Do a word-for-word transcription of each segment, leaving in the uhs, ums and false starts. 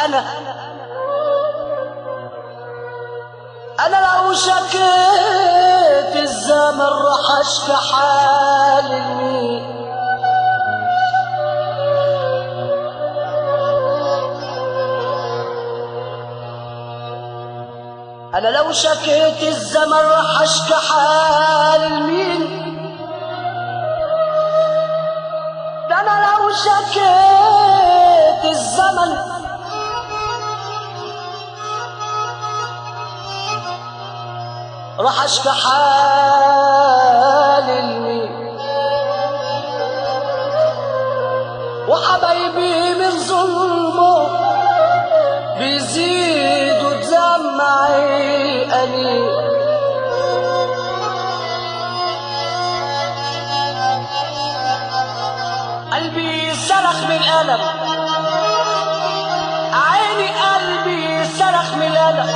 انا انا لو شكيت الزمن راح اشكي حالي لمين؟ انا لو شكيت الزمن راح اشكي حالي لمين؟ ده انا لو شكيت الزمن راح اشكي حالي لمين؟ وحبايبي من ظلمه بيزيدوا دمعي أنين. قلبي صرخ من الألم، عيني قلبي صرخ من الألم،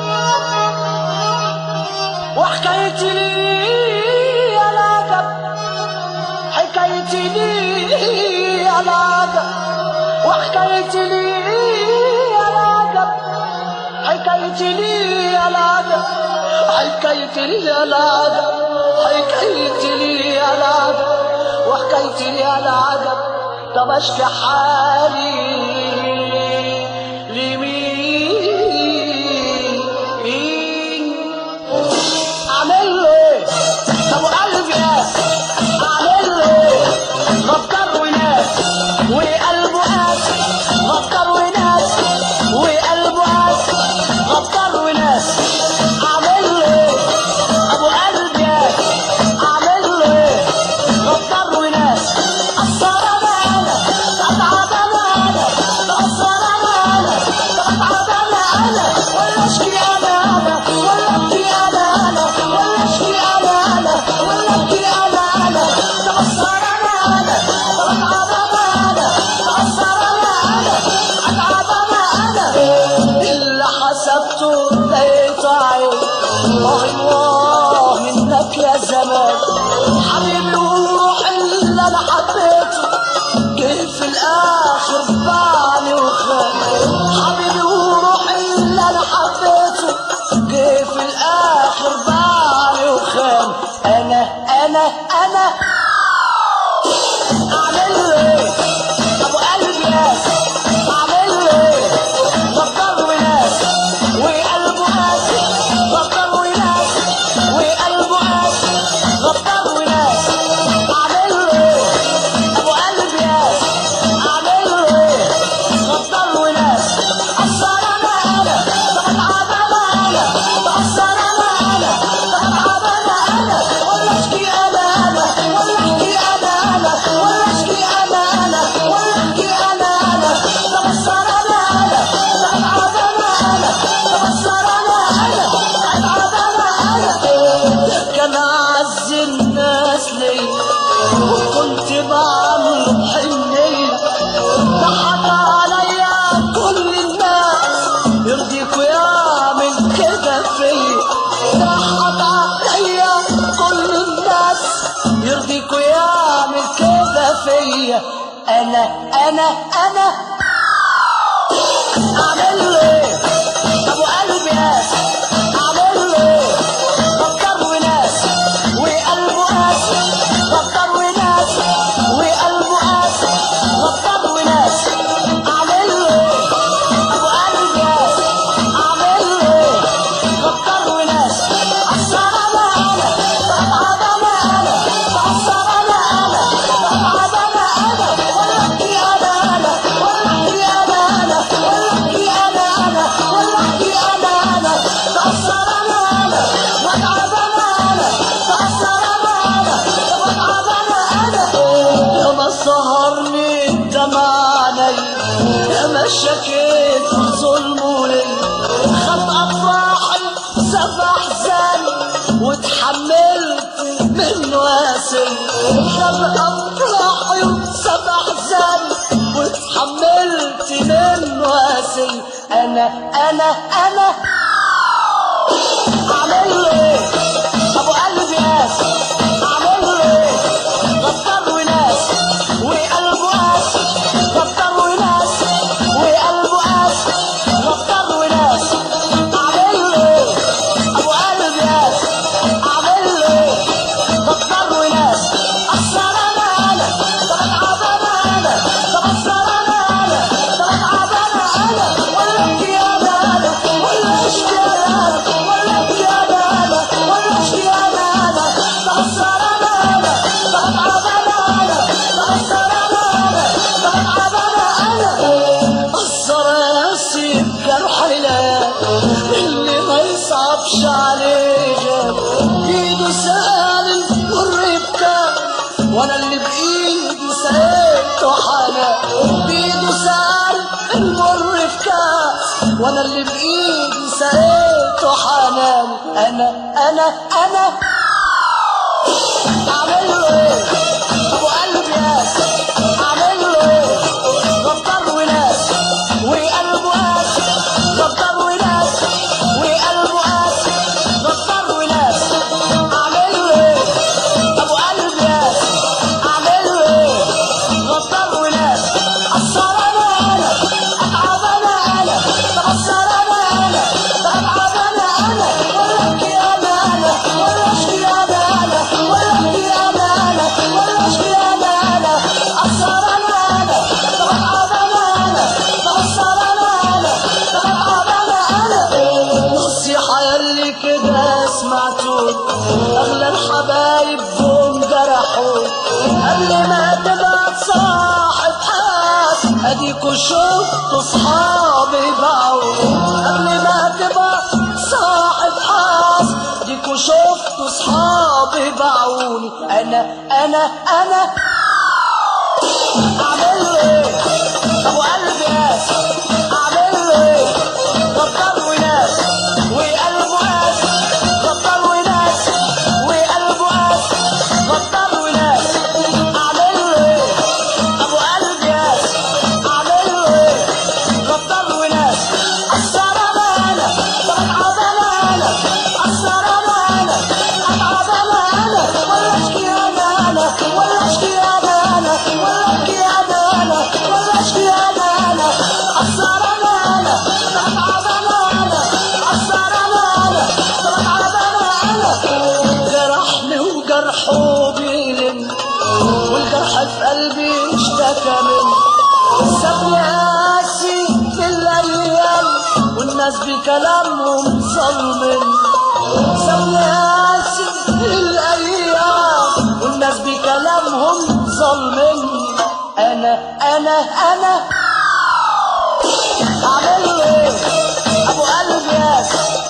وحكايتي لي يا العجب، حكايتي لي يا العجب، وحكايتي لي يا العجب، حكايتي لي يا العجب، حكايتي لي يا العجب، حكايتي لي يا العجب، وحكايتي لي يا العجب. طب اشكي حالي لمين؟ اعمل له ايه؟ طب وقلبي ايه؟ اعمل له ايه؟ غدار وناس وقلبه قاسي، غدار وناس وقلبه قاسي، غدار وناس. اعمل له ايه؟ ابو قلبي ايه؟ اعمل له ايه؟ غدار وناس. قصر انا انا اتعب انا انا قصر انا انا اتعب انا انا ولا اشكي انا انا ولا ابكي انا انا ولا اشكي انا انا ولا ابكي انا انا قصر انا انا اتعب انا انا قصر انا انا اتعب انا انا. اللي حسبته لقيت عين، الله الله منك يا زمان حبيبي وروحي اللي انا حبيته جه في الاخر باعني وخان. حبيبي وروحي اللي انا حبيته جه في الاخر باعني وخان. انا انا انا اعمل له ايه؟ ابو قلبي ناس اعمل له ايه؟ غدار وناس وقلبه قاسي، غدار وناس وقلبه قاسي، غدار وناس. اعمل له ايه؟ ابو قلبي ناس اعمل له ايه؟ غدار وناس. قصر انا انا بتعب انا انا بقصر انا انا بتعب انا انا ولا اشكي انا انا ولا احكي انا انا ولا اشكي انا انا ولا احكي انا انا بقصر انا انا بتعب انا انا بقصر انا انا بتعب انا انا. كان اعز الناس ليا وكنت بعمله بحنيه، ضحك عليا كل الناس يرضيكوا يعمل كده فيا، ضحك عليا كل الناس يرضيكوا يعمل كده فيا. انا انا انا اعمل له ايه؟ ابو قلبي ناس اعمل له ايه؟ غدار وناس وقلبه قاسي، غدار وناس وقلبه قاسي، غدار وناس. اعمل له ايه؟ ابو قلبي ناس اعمل له ايه؟ غدار وناس. قصر انا انا بتعب انا انا بقصر انا انا بتعب انا انا ولا ابكي انا انا ولا احكي انا انا ولا ابكي انا انا ولا احكي انا انا بقصر انا انا بتعب انا انا بقصر انا انا بتعب انا انا. يا ما سهرني الدمع عليا، يا ما شكيت من ظلمه ليا، خد افراحي ساب احزاني واتحملت منه قاسي، خد افراحي وساب احزاني واتحملت منه قاسي. انا انا انا اعمل له ايه؟ ابو قلبي ناس اعمل له ايه؟ غدار وناس وقلبه قاسي، غدار وناس وقلبه قاسي، صعبش عليه جاب ايده سال المر بكام وانا اللي بايدي سقيته حنان بايده سال المر في كام وانا اللي بايدي سقيته حنان انا انا انا اعمل له ايه ابو قلبي ياس اعمل له ايه غدار وناس وقلبه قاس غدار وناس وقلبه قاس غدار وناس اعمل له ايه ابو قلبي ياس اعمل له ايه غدار وناس اثر انا انا اتعب انا انا تاثر انا انا اتعب انا انا ولا ابكي انا انا ولا اشكي انا انا ولا ابكي انا انا ولا اشكي انا انا اثر انا انا اتعب انا انا تاثر انا انا اتعب انا انا نصيحه يلي كده سمعتوني اغلى الحبايب جم جرحوني قبل ما تبقى صاحب حاس اديكوا شفتوا صحابي باعوني قبل ما تبقى صاحب حاس اديكوا شفتوا صحابي باعوني انا انا انا اعمل له ايه ابو قلبي ياس اعمل له ايه غدار وناس وقلبه قاس غدار وناس وقلبه قاس غدار وناس اعمل له ايه ابو قلبي ياس اعمل له ايه غدار وناس اثر انا انا اتعب انا انا اثر انا انا اتعب انا انا ولا اشكي انا انا ولا اشكي انا انا ولا ابكي انا انا ولا اشكي انا انا اثر انا انا اتعب انا انا اثر انا انا اتعب انا انا جرحني وجرحه بيلم والجرح في قلبي اشتكى مني سابني قاسي في الايام والناس بكلامهم ظلمني سابني قاسي في الايام والناس بكلامهم ظلمني انا انا انا اعمل له ايه ابو قلبي ياس